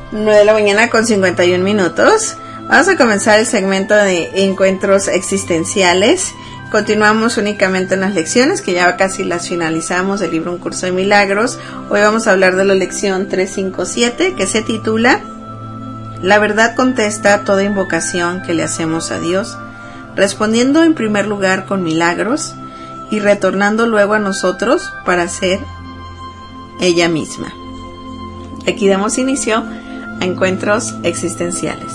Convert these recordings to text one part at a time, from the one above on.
9 de la mañana con 51 minutos. Vamos a comenzar el segmento de encuentros existenciales. Continuamos únicamente en las lecciones, que ya casi las finalizamos del libro Un Curso de Milagros. Hoy vamos a hablar de la lección 357, que se titula La verdad contesta toda invocación que le hacemos a Dios, respondiendo en primer lugar con milagros y retornando luego a nosotros para ser ella misma. Aquí damos inicio a encuentros existenciales.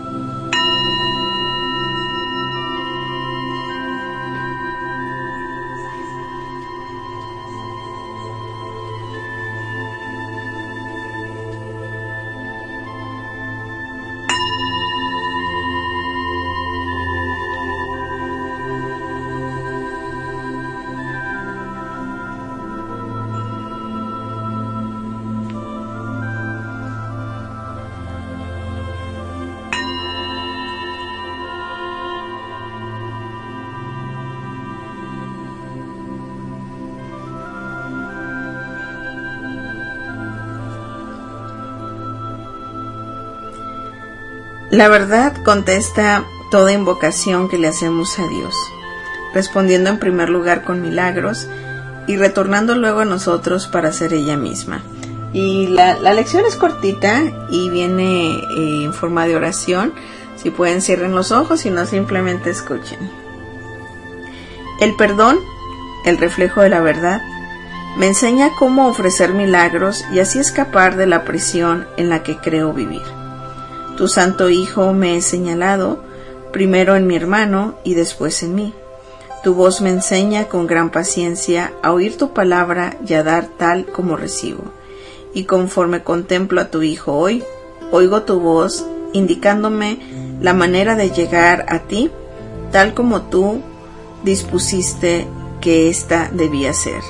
La verdad contesta toda invocación que le hacemos a Dios, respondiendo en primer lugar con milagros y retornando luego a nosotros para ser ella misma. Y la lección es cortita y viene en forma de oración. Si pueden, cierren los ojos y no simplemente escuchen. El perdón, el reflejo de la verdad, me enseña cómo ofrecer milagros y así escapar de la prisión en la que creo vivir. Tu Santo Hijo me he señalado, primero en mi hermano y después en mí. Tu voz me enseña con gran paciencia a oír tu palabra y a dar tal como recibo. Y conforme contemplo a tu Hijo hoy, oigo tu voz indicándome la manera de llegar a ti, tal como tú dispusiste que ésta debía ser.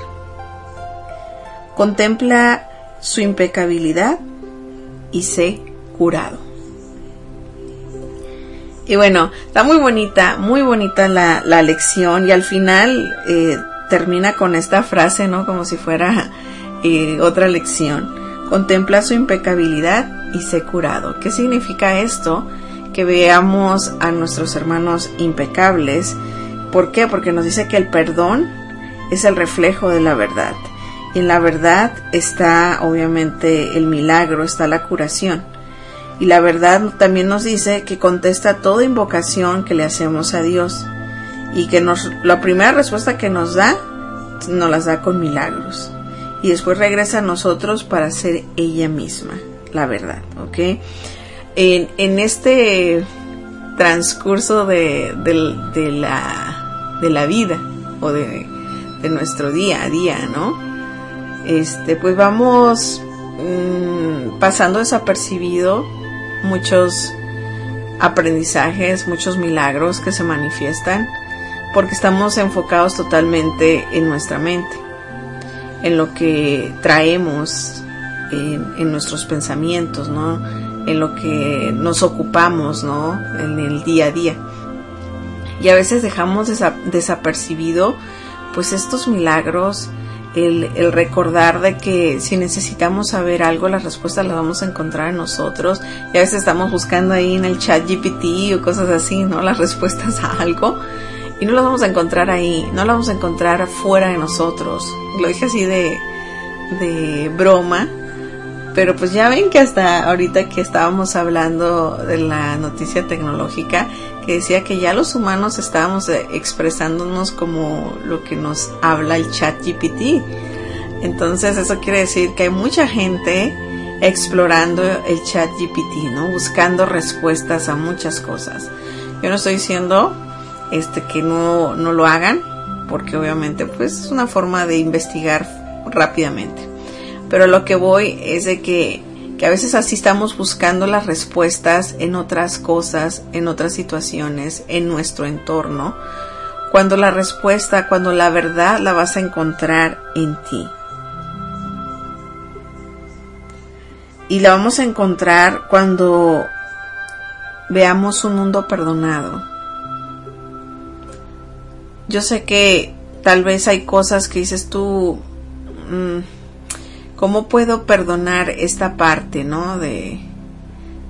Contempla su impecabilidad y sé curado. Y bueno, está muy bonita la lección, y al final termina con esta frase, ¿no? Como si fuera otra lección. Contempla su impecabilidad y sé curado. ¿Qué significa esto? Que veamos a nuestros hermanos impecables. ¿Por qué? Porque nos dice que el perdón es el reflejo de la verdad. Y en la verdad está obviamente el milagro, está la curación. Y la verdad también nos dice que contesta toda invocación que le hacemos a Dios. Y que la primera respuesta que nos las da con milagros. Y después regresa a nosotros para ser ella misma, la verdad, ¿ok? En este transcurso de la vida, o de nuestro día a día, ¿no? Pues vamos pasando desapercibido muchos aprendizajes, muchos milagros que se manifiestan, porque estamos enfocados totalmente en nuestra mente, en lo que traemos en nuestros pensamientos, ¿no? En lo que nos ocupamos, ¿no? En el día a día. Y a veces dejamos desapercibido pues estos milagros, el recordar de que si necesitamos saber algo, las respuestas las vamos a encontrar en nosotros. Y a veces estamos buscando ahí en el chat GPT o cosas así, ¿no? Las respuestas a algo, y no las vamos a encontrar ahí, no las vamos a encontrar fuera de nosotros. Lo dije así de broma, pero pues ya ven que hasta ahorita que estábamos hablando de la noticia tecnológica, que decía que ya los humanos estábamos expresándonos como lo que nos habla el chat GPT. Entonces eso quiere decir que hay mucha gente explorando el chat GPT, ¿no? Buscando respuestas a muchas cosas. Yo no estoy diciendo que no lo hagan, porque obviamente pues es una forma de investigar rápidamente. Pero lo que voy es de que a veces así estamos buscando las respuestas en otras cosas, en otras situaciones, en nuestro entorno, cuando la respuesta, cuando la verdad la vas a encontrar en ti. Y la vamos a encontrar cuando veamos un mundo perdonado. Yo sé que tal vez hay cosas que dices tú, ¿cómo puedo perdonar esta parte, ¿no? De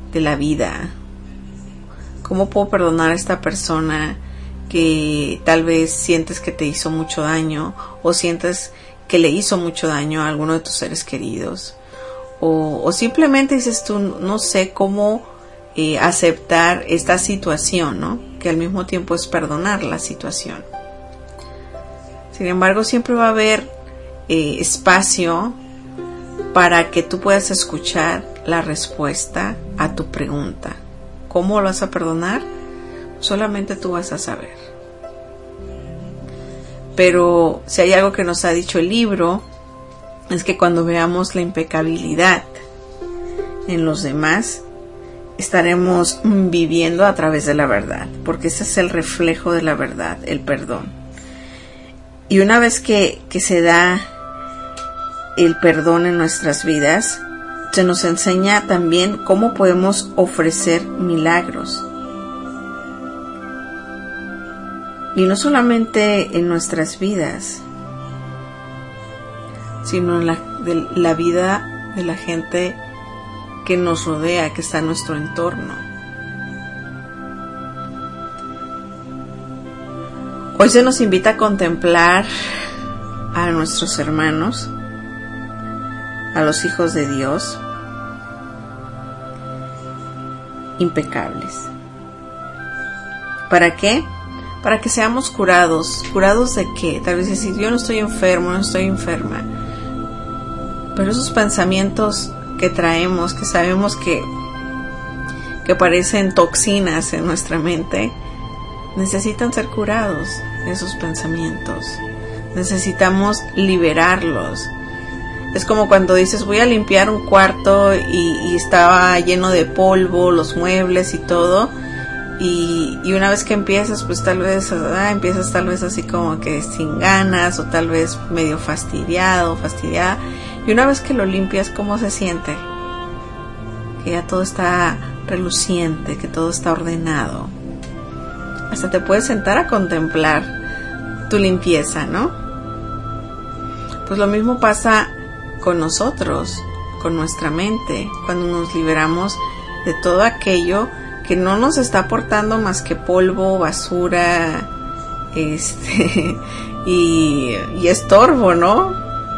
de la vida. ¿Cómo puedo perdonar a esta persona que tal vez sientes que te hizo mucho daño o sientes que le hizo mucho daño a alguno de tus seres queridos? O simplemente dices tú, no sé cómo aceptar esta situación, ¿no? Que al mismo tiempo es perdonar la situación. Sin embargo, siempre va a haber espacio para que tú puedas escuchar la respuesta a tu pregunta. ¿Cómo lo vas a perdonar? Solamente tú vas a saber. Pero si hay algo que nos ha dicho el libro, es que cuando veamos la impecabilidad en los demás, estaremos viviendo a través de la verdad, porque ese es el reflejo de la verdad, el perdón. Y una vez que se da el perdón en nuestras vidas, se nos enseña también cómo podemos ofrecer milagros. Y no solamente en nuestras vidas, sino en la vida de la gente que nos rodea, que está en nuestro entorno. Hoy se nos invita a contemplar a nuestros hermanos, a los hijos de Dios, impecables. ¿Para qué? Para que seamos curados. ¿Curados de qué? Tal vez decir, yo no estoy enfermo, no estoy enferma. Pero esos pensamientos que traemos, que sabemos que parecen toxinas en nuestra mente, necesitan ser curados, esos pensamientos. Necesitamos liberarlos. Es como cuando dices, voy a limpiar un cuarto y estaba lleno de polvo, los muebles y todo. Y una vez que empiezas, pues tal vez empiezas tal vez así como que sin ganas o tal vez medio fastidiada. Y una vez que lo limpias, ¿cómo se siente? Que ya todo está reluciente, que todo está ordenado. Hasta te puedes sentar a contemplar tu limpieza, ¿no? Pues lo mismo pasa con nosotros, con nuestra mente, cuando nos liberamos de todo aquello que no nos está aportando más que polvo, basura, y estorbo, ¿no?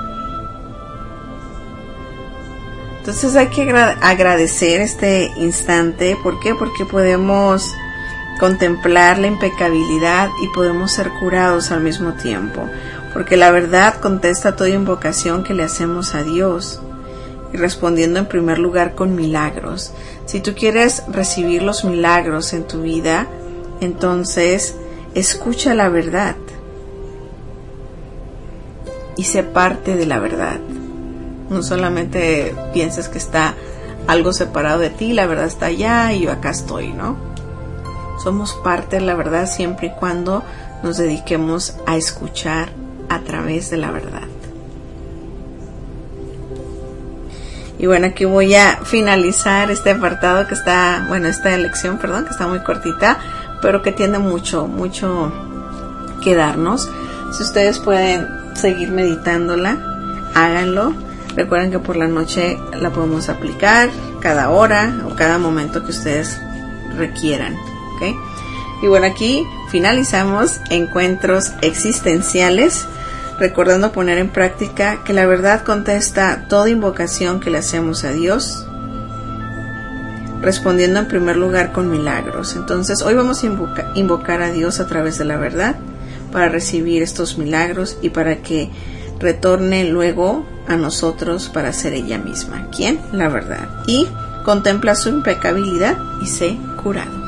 Entonces hay que agradecer este instante. ¿Por qué? Porque podemos contemplar la impecabilidad y podemos ser curados al mismo tiempo. Porque la verdad contesta toda invocación que le hacemos a Dios, y respondiendo en primer lugar con milagros. Si tú quieres recibir los milagros en tu vida, entonces escucha la verdad y sé parte de la verdad. No solamente pienses que está algo separado de ti, la verdad está allá y yo acá estoy, ¿no? Somos parte de la verdad siempre y cuando nos dediquemos a escuchar a través de la verdad. Y bueno, aquí voy a finalizar este apartado que está, esta lección, que está muy cortita, pero que tiene mucho que darnos. Si ustedes pueden seguir meditándola, háganlo. Recuerden que por la noche la podemos aplicar cada hora o cada momento que ustedes requieran, ¿ok? Y bueno, aquí finalizamos Encuentros Existenciales, recordando poner en práctica que la verdad contesta toda invocación que le hacemos a Dios, respondiendo en primer lugar con milagros. Entonces, hoy vamos a invocar a Dios a través de la verdad para recibir estos milagros y para que retorne luego a nosotros para ser ella misma. ¿Quién? La verdad. Y contempla su impecabilidad y sé curado.